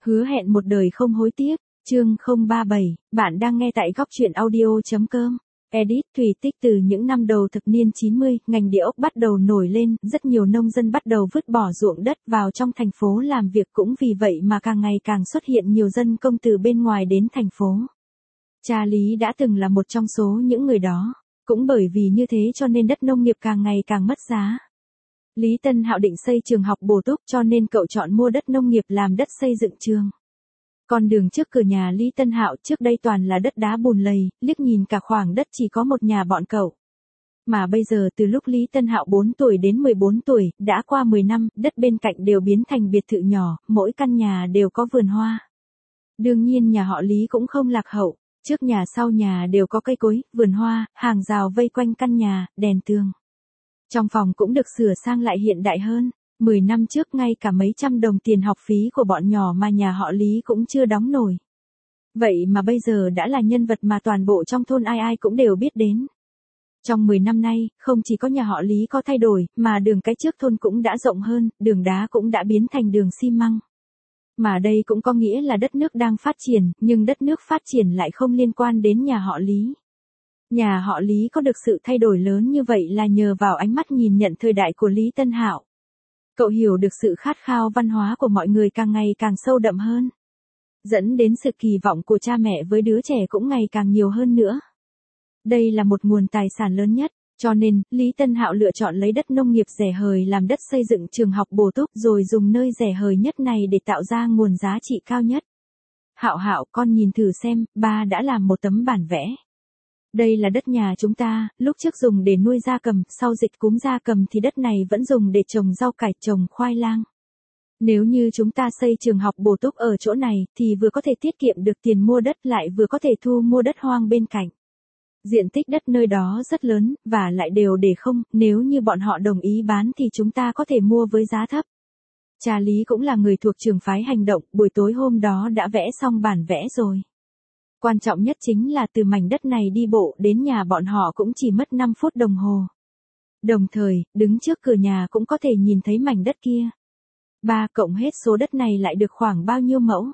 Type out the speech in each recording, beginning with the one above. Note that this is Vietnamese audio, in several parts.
Hứa hẹn một đời không hối tiếc, chương 037, bạn đang nghe tại góc truyện audio.com. Edit Thủy Tích. Từ những năm đầu thập niên 90, ngành địa ốc bắt đầu nổi lên, rất nhiều nông dân bắt đầu vứt bỏ ruộng đất vào trong thành phố làm việc, cũng vì vậy mà càng ngày càng xuất hiện nhiều dân công từ bên ngoài đến thành phố. Cha Lý đã từng là một trong số những người đó, cũng bởi vì như thế cho nên đất nông nghiệp càng ngày càng mất giá. Lý Tân Hạo định xây trường học bổ túc cho nên cậu chọn mua đất nông nghiệp làm đất xây dựng trường. Con đường trước cửa nhà Lý Tân Hạo trước đây toàn là đất đá bùn lầy, liếc nhìn cả khoảng đất chỉ có một nhà bọn cậu. Mà bây giờ từ lúc Lý Tân Hạo 4 tuổi đến 14 tuổi, đã qua 10 năm, đất bên cạnh đều biến thành biệt thự nhỏ, mỗi căn nhà đều có vườn hoa. Đương nhiên nhà họ Lý cũng không lạc hậu, trước nhà sau nhà đều có cây cối, vườn hoa, hàng rào vây quanh căn nhà, đèn tường. Trong phòng cũng được sửa sang lại hiện đại hơn. 10 năm trước ngay cả mấy trăm đồng tiền học phí của bọn nhỏ mà nhà họ Lý cũng chưa đóng nổi. Vậy mà bây giờ đã là nhân vật mà toàn bộ trong thôn ai ai cũng đều biết đến. Trong 10 năm nay, không chỉ có nhà họ Lý có thay đổi, mà đường cái trước thôn cũng đã rộng hơn, đường đá cũng đã biến thành đường xi măng. Mà đây cũng có nghĩa là đất nước đang phát triển, nhưng đất nước phát triển lại không liên quan đến nhà họ Lý. Nhà họ Lý có được sự thay đổi lớn như vậy là nhờ vào ánh mắt nhìn nhận thời đại của Lý Tân Hạo. Cậu hiểu được sự khát khao văn hóa của mọi người càng ngày càng sâu đậm hơn, dẫn đến sự kỳ vọng của cha mẹ với đứa trẻ cũng ngày càng nhiều hơn nữa. Đây là một nguồn tài sản lớn nhất, cho nên Lý Tân Hạo lựa chọn lấy đất nông nghiệp rẻ hời làm đất xây dựng trường học bổ túc, rồi dùng nơi rẻ hời nhất này để tạo ra nguồn giá trị cao nhất. Hạo Hạo, con nhìn thử xem, ba đã làm một tấm bản vẽ. Đây là đất nhà chúng ta, lúc trước dùng để nuôi gia cầm, sau dịch cúm gia cầm thì đất này vẫn dùng để trồng rau cải, trồng khoai lang. Nếu như chúng ta xây trường học bổ túc ở chỗ này, thì vừa có thể tiết kiệm được tiền mua đất lại vừa có thể thu mua đất hoang bên cạnh. Diện tích đất nơi đó rất lớn, và lại đều để không, nếu như bọn họ đồng ý bán thì chúng ta có thể mua với giá thấp. Cha Lý cũng là người thuộc trường phái hành động, buổi tối hôm đó đã vẽ xong bản vẽ rồi. Quan trọng nhất chính là từ mảnh đất này đi bộ đến nhà bọn họ cũng chỉ mất 5 phút đồng hồ. Đồng thời, đứng trước cửa nhà cũng có thể nhìn thấy mảnh đất kia. Ba cộng hết số đất này lại được khoảng bao nhiêu mẫu?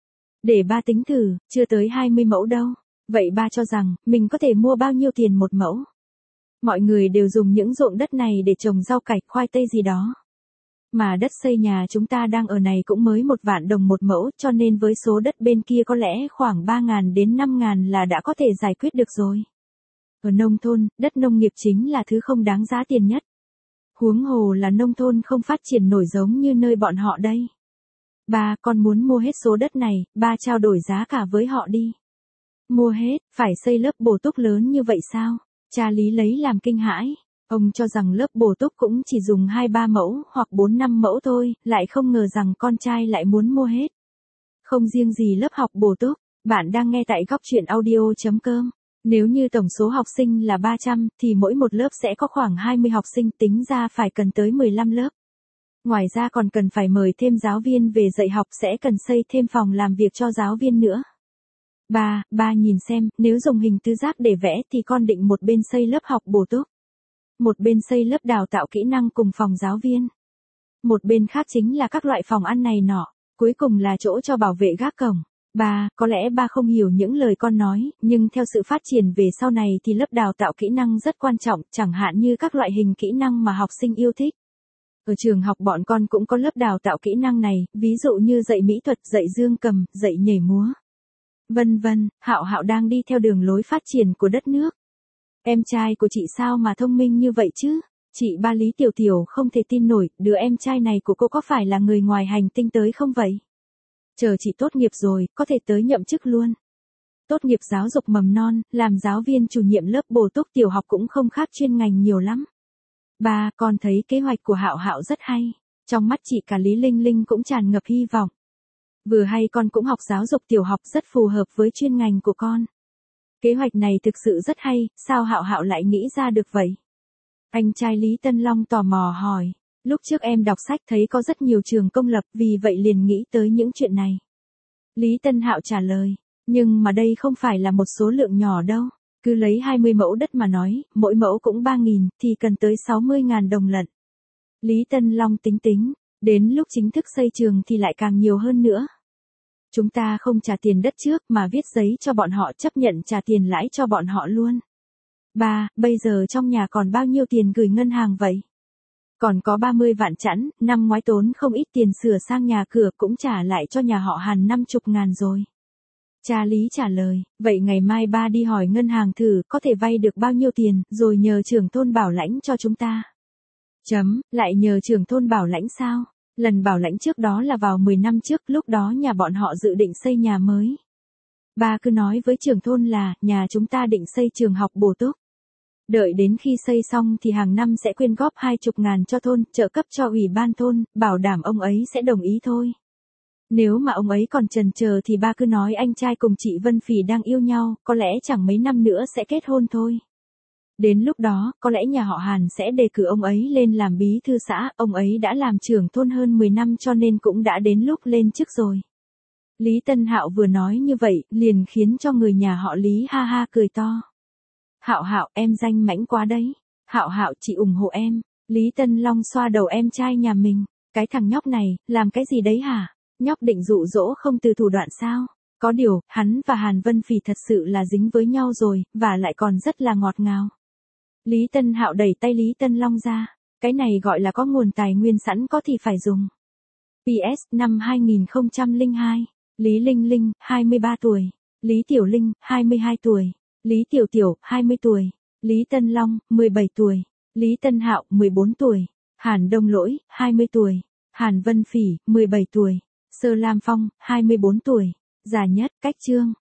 Để ba tính thử, chưa tới 20 mẫu đâu. Vậy ba cho rằng, mình có thể mua bao nhiêu tiền một mẫu? Mọi người đều dùng những ruộng đất này để trồng rau cải, khoai tây gì đó. Mà đất xây nhà chúng ta đang ở này cũng mới 1 vạn đồng một mẫu, cho nên với số đất bên kia có lẽ khoảng 3.000 đến 5.000 là đã có thể giải quyết được rồi. Ở nông thôn, đất nông nghiệp chính là thứ không đáng giá tiền nhất. Huống hồ là nông thôn không phát triển nổi giống như nơi bọn họ đây. Ba, con muốn mua hết số đất này, ba trao đổi giá cả với họ đi. Mua hết, phải xây lớp bổ túc lớn như vậy sao? Cha Lý lấy làm kinh hãi. Ông cho rằng lớp bổ túc cũng chỉ dùng 2-3 mẫu hoặc 4-5 mẫu thôi, lại không ngờ rằng con trai lại muốn mua hết. Không riêng gì lớp học bổ túc, bạn đang nghe tại góc truyện audio.com. Nếu như tổng số học sinh là 300 thì mỗi một lớp sẽ có khoảng 20 học sinh, tính ra phải cần tới 15 lớp. Ngoài ra còn cần phải mời thêm giáo viên về dạy học, sẽ cần xây thêm phòng làm việc cho giáo viên nữa. Ba nhìn xem, nếu dùng hình tứ giác để vẽ thì con định một bên xây lớp học bổ túc, một bên xây lớp đào tạo kỹ năng cùng phòng giáo viên. Một bên khác chính là các loại phòng ăn này nọ, cuối cùng là chỗ cho bảo vệ gác cổng. Có lẽ ba không hiểu những lời con nói, nhưng theo sự phát triển về sau này thì lớp đào tạo kỹ năng rất quan trọng, chẳng hạn như các loại hình kỹ năng mà học sinh yêu thích. Ở trường học bọn con cũng có lớp đào tạo kỹ năng này, ví dụ như dạy mỹ thuật, dạy dương cầm, dạy nhảy múa, vân vân. Hạo Hạo đang đi theo đường lối phát triển của đất nước. Em trai của chị sao mà thông minh như vậy chứ? Chị ba Lý Tiểu Tiểu không thể tin nổi, đứa em trai này của cô có phải là người ngoài hành tinh tới không vậy? Chờ chị tốt nghiệp rồi, có thể tới nhậm chức luôn. Tốt nghiệp giáo dục mầm non, làm giáo viên chủ nhiệm lớp bổ túc tiểu học cũng không khác chuyên ngành nhiều lắm. Ba, con thấy kế hoạch của Hạo Hạo rất hay. Trong mắt chị cả Lý Linh Linh cũng tràn ngập hy vọng. Vừa hay con cũng học giáo dục tiểu học, rất phù hợp với chuyên ngành của con. Kế hoạch này thực sự rất hay, sao Hạo Hạo lại nghĩ ra được vậy? Anh trai Lý Tân Long tò mò hỏi. Lúc trước em đọc sách thấy có rất nhiều trường công lập, vì vậy liền nghĩ tới những chuyện này. Lý Tân Hạo trả lời. Nhưng mà đây không phải là một số lượng nhỏ đâu. Cứ lấy 20 mẫu đất mà nói, mỗi mẫu cũng 3.000, thì cần tới 60.000 đồng lận. Lý Tân Long tính, đến lúc chính thức xây trường thì lại càng nhiều hơn nữa. Chúng ta không trả tiền đất trước mà viết giấy cho bọn họ chấp nhận trả tiền lãi cho bọn họ luôn. Ba, bây giờ trong nhà còn bao nhiêu tiền gửi ngân hàng vậy? Còn có 30 vạn chẵn, năm ngoái tốn không ít tiền sửa sang nhà cửa cũng trả lại cho nhà họ Hàn 50.000 rồi. Cha Lý trả lời, vậy ngày mai ba đi hỏi ngân hàng thử có thể vay được bao nhiêu tiền, rồi nhờ trưởng thôn bảo lãnh cho chúng ta. Lại nhờ trưởng thôn bảo lãnh sao? Lần bảo lãnh trước đó là vào 10 năm trước, lúc đó nhà bọn họ dự định xây nhà mới. Ba cứ nói với trưởng thôn là, nhà chúng ta định xây trường học bổ túc. Đợi đến khi xây xong thì hàng năm sẽ quyên góp 20.000 cho thôn, trợ cấp cho ủy ban thôn, bảo đảm ông ấy sẽ đồng ý thôi. Nếu mà ông ấy còn chần chờ thì ba cứ nói anh trai cùng chị Vân Phỉ đang yêu nhau, có lẽ chẳng mấy năm nữa sẽ kết hôn thôi. Đến lúc đó, có lẽ nhà họ Hàn sẽ đề cử ông ấy lên làm bí thư xã, ông ấy đã làm trưởng thôn hơn 10 năm cho nên cũng đã đến lúc lên chức rồi. Lý Tân Hạo vừa nói như vậy, liền khiến cho người nhà họ Lý ha ha cười to. Hạo Hạo, em danh mãnh quá đấy. Hạo Hạo, chị ủng hộ em. Lý Tân Long xoa đầu em trai nhà mình. Cái thằng nhóc này, làm cái gì đấy hả? Nhóc định dụ dỗ không từ thủ đoạn sao? Có điều, hắn và Hàn Vân Phỉ thật sự là dính với nhau rồi, và lại còn rất là ngọt ngào. Lý Tân Hạo đẩy tay Lý Tân Long ra. Cái này gọi là có nguồn tài nguyên sẵn có thì phải dùng. PS, năm 2002. Lý Linh Linh, 23 tuổi. Lý Tiểu Linh, 22 tuổi. Lý Tiểu Tiểu, 20 tuổi. Lý Tân Long, 17 tuổi. Lý Tân Hạo, 14 tuổi. Hàn Đông Lỗi, 20 tuổi. Hàn Vân Phỉ, 17 tuổi. Sơ Lam Phong, 24 tuổi. Già nhất, Cách Trương.